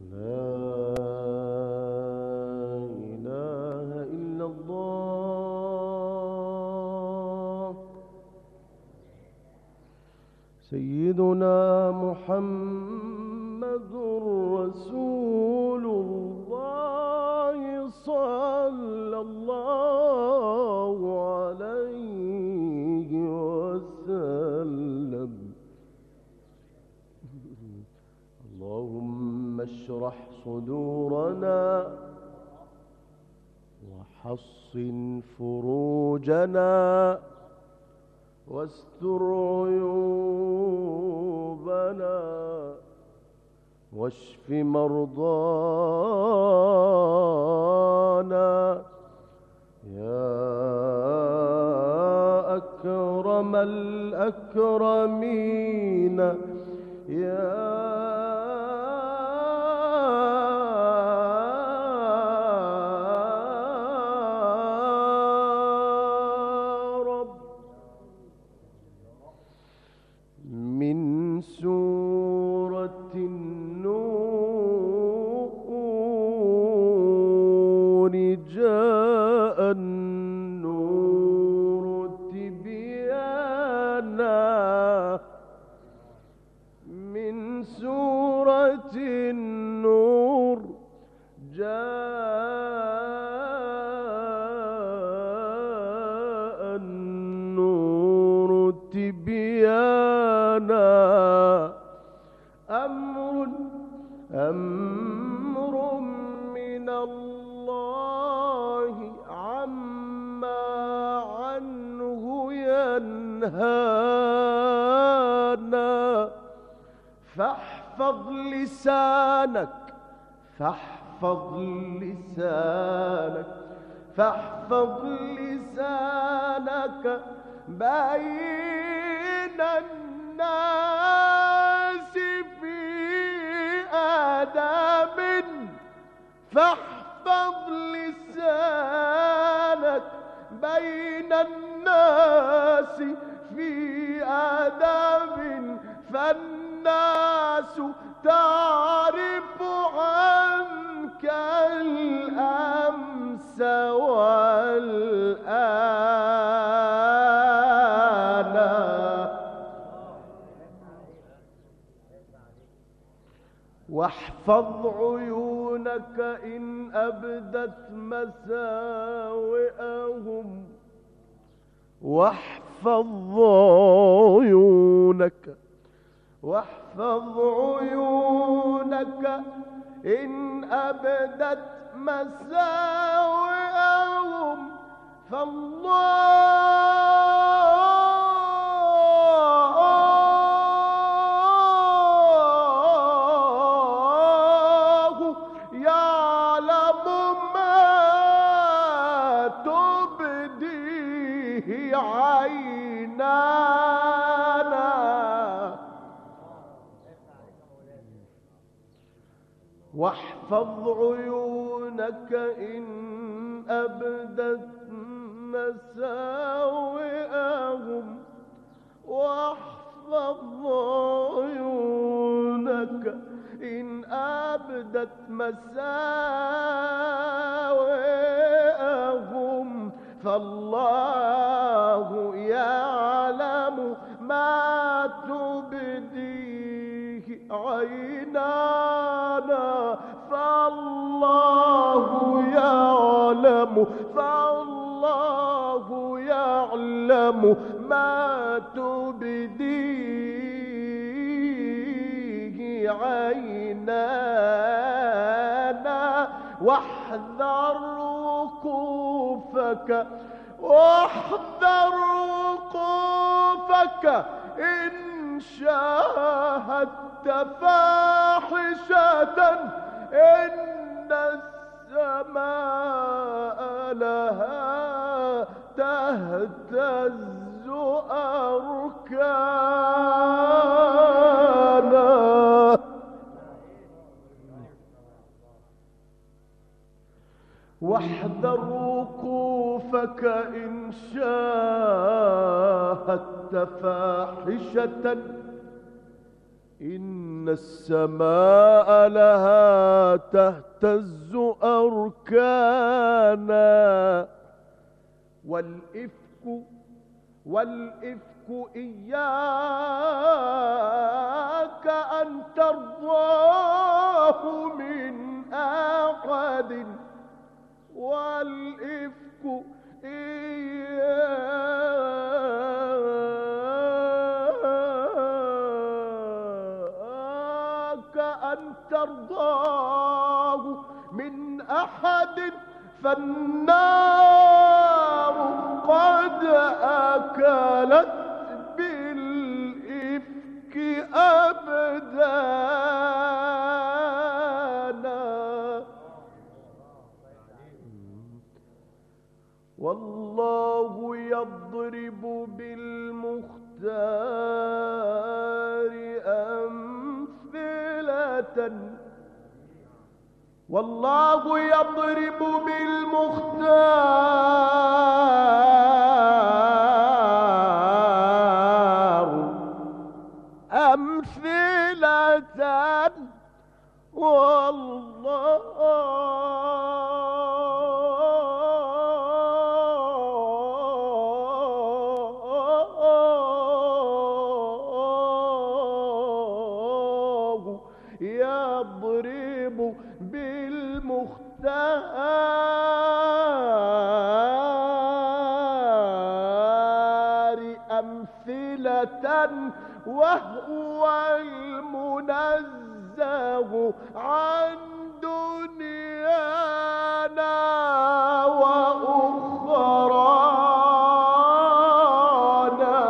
لا إله إلا الله سيدنا محمد رسول الله صلى الله عليه وسلم. اللهم اشرح صدورنا وحصن فروجنا واستر عيوبنا واشف مرضانا يا أكرم الأكرمين يا من سورة النور جاء النور تبيانا من سورة النور جاء النور تبيانا أمر من الله عما عنه ينهانا فاحفظ لسانك بين الناس في آداب فاحفظ لسانك بين الناس في آداب فالناس تعرف عنك الأمس والآن واحفظ عيونك إن أبدت مساوئهم واحفظ عيونك إن أبدت مساوئهم فالله يعلم ما تبديه عينانا واحفظ عيونك إن أبدت مساوئهم واحفظ عيونك إن أبدت مساوئهم فالله يعلم ما تبديه عينانا فالله يعلم ما تبديه عينانا واحذر وقوفك إن شاهدت فاحشة إن السماء لها تهتز أركانا واحذر وقوفك إن شاهدت فاحشة إن السماء لها تهتز أركانا، والإفك إياك أن ترضاه من أحد، والإفك إياك أن ترضاه من أحد، فالنار قد أكلت بالإفك أبدانا. والله يضرب بالمختار أمثلة، والله يضرب بالمختار أمثلة، والله يضرب بالمختار أمثلة، وهو المنزه عن دنيانا وأخرانا.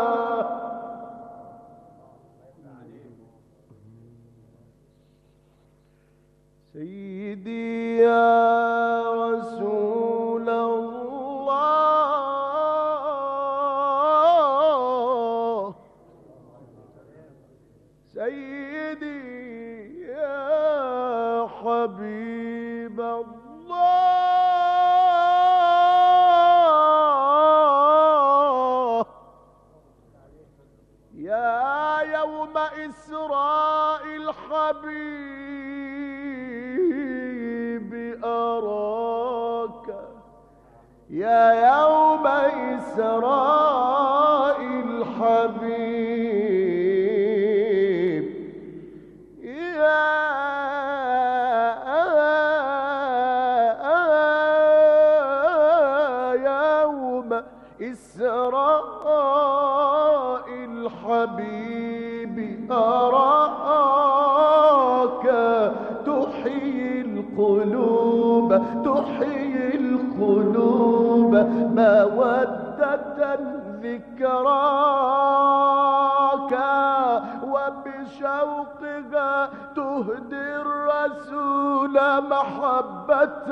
سيدي يا رسول الله، سيدي يا حبيب الله، يا يوم إسراء الحبيب أراك، يا يوم إسراء الحبيب، يا يوم إسراء الحبيب أراك، تحيي القلوب، تحيي القلوب مودة ذكراك، وبشوقها تهدي الرسول محبة،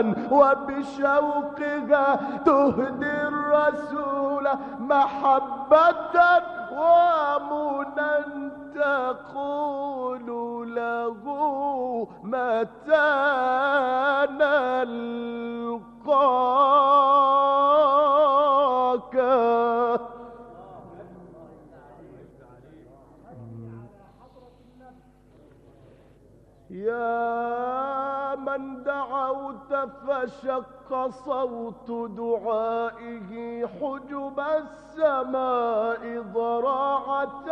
وبشوقها تهدي الرسول محبة، ومنى تقول له متى نلقاك. يا من دعوت فشق صوت دعائه حجب السماء ضراعة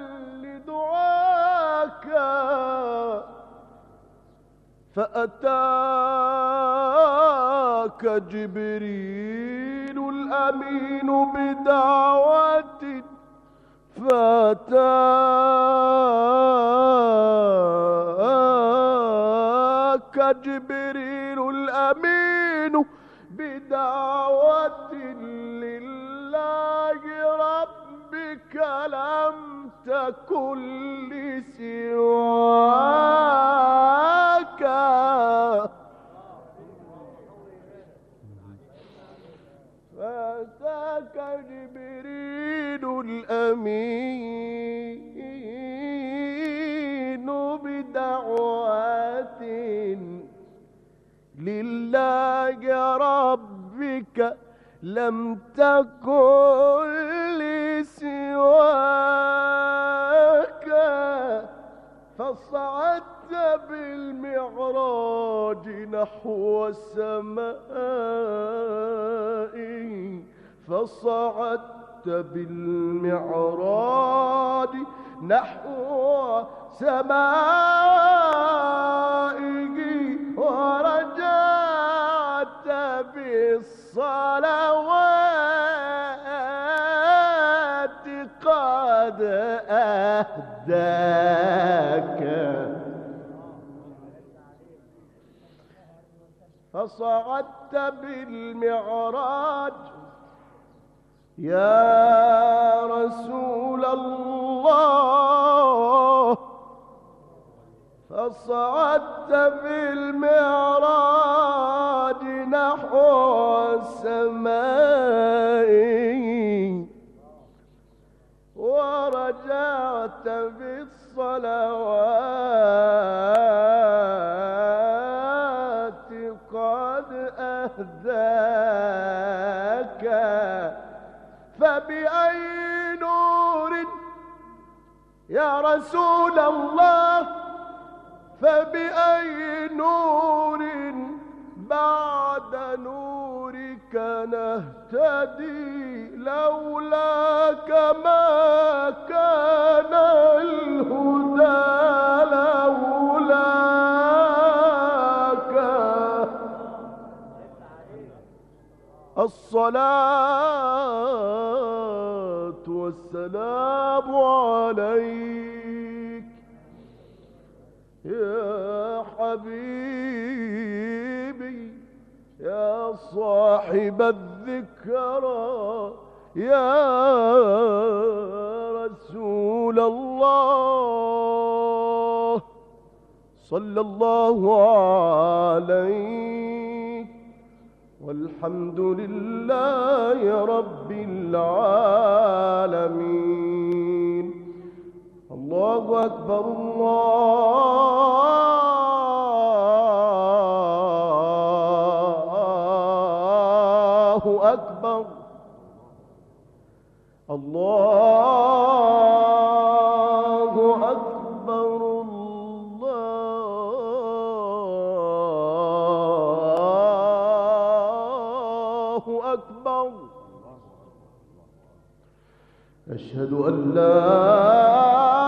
لدعاك، فأتاك جبريل الأمين بدعوة، فأتاك جبريل الأمين بدعوة لله ربك لم تكن لسواك، فأتاك جبريل الأمين بدعوة لله ربك لم تكن لسواك، فصعدت بالمعراج نحو السماء، فصعدت بالمعراج نحو سمائه، ورجعت بالصلوات قد أهداك. فصعدت بالمعراج يا رسول الله، فصعدت بالمعراج نحو السماء، ورجعت بالصلوات قد أهداك. فبأي نور يا رسول الله، فبأي نور بعد نورك نهتدي، لولاك ما كان الهدى، لولاك. الصلاة والسلام عليك يا حبيبي، يا صاحب الذكرى، يا رسول الله. صلى الله عليك، والحمد لله رب العالمين. الله أكبر، الله أكبر، الله أكبر، الله أكبر. أشهد أن لا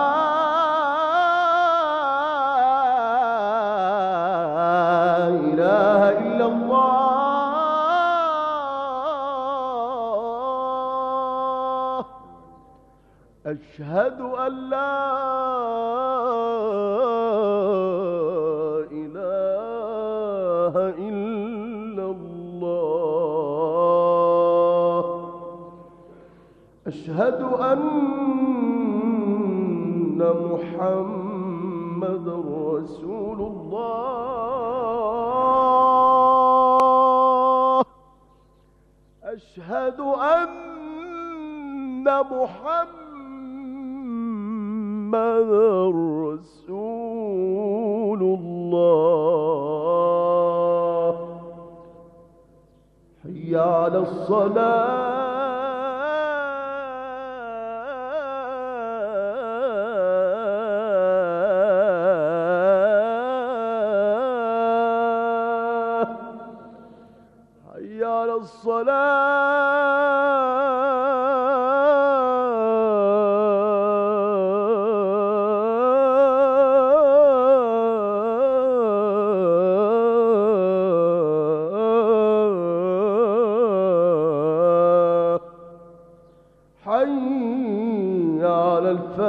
أشهد أن لا إله إلا الله. أشهد أن محمد رسول الله. أشهد أن محمد رسول الله. حي على الصلاة، حي على الصلاة. حي على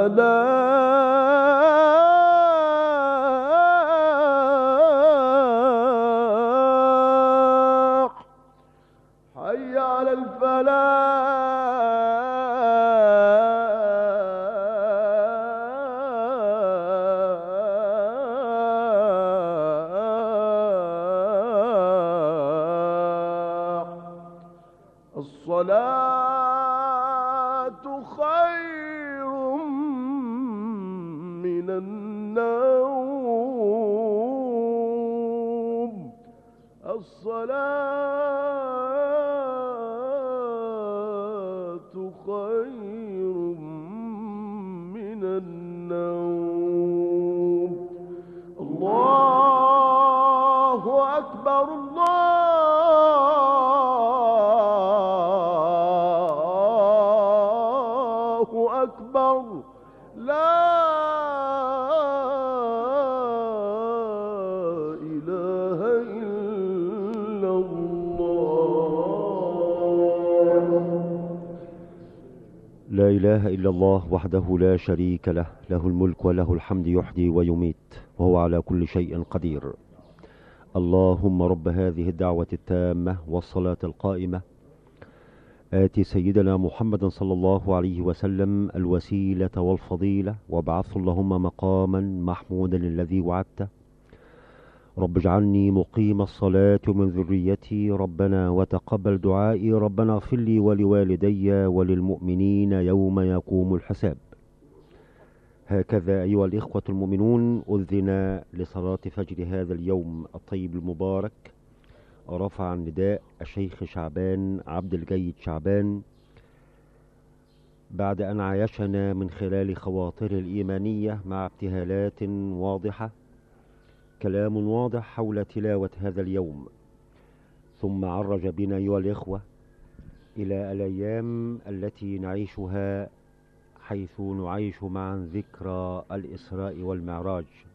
الفلاح، حي على الفلاح. الصلاة خير من النوم، الصلاة خير من النوم. إله إلا الله وحده لا شريك له، له الملك وله الحمد، يحيي ويميت وهو على كل شيء قدير. اللهم رب هذه الدعوة التامة والصلاة القائمة، آت سيدنا محمد صلى الله عليه وسلم الوسيلة والفضيلة، وابعثه اللهم مقاما محمودا الذي وعدته. رب اجعلني مقيم الصلاة من ذريتي، ربنا وتقبل دعائي، ربنا اغفر لي ولوالدي وللمؤمنين يوم يقوم الحساب. هكذا أيها الإخوة المؤمنون، أذن لصلاة فجر هذا اليوم الطيب المبارك. رفع النداء الشيخ شعبان عبد الجيد شعبان بعد أن عايشنا من خلال خواطر الإيمانية مع ابتهالات واضحة، كلام واضح حول تلاوة هذا اليوم، ثم عرج بنا أيها الإخوة إلى الأيام التي نعيشها، حيث نعيش معا ذكرى الإسراء والمعراج.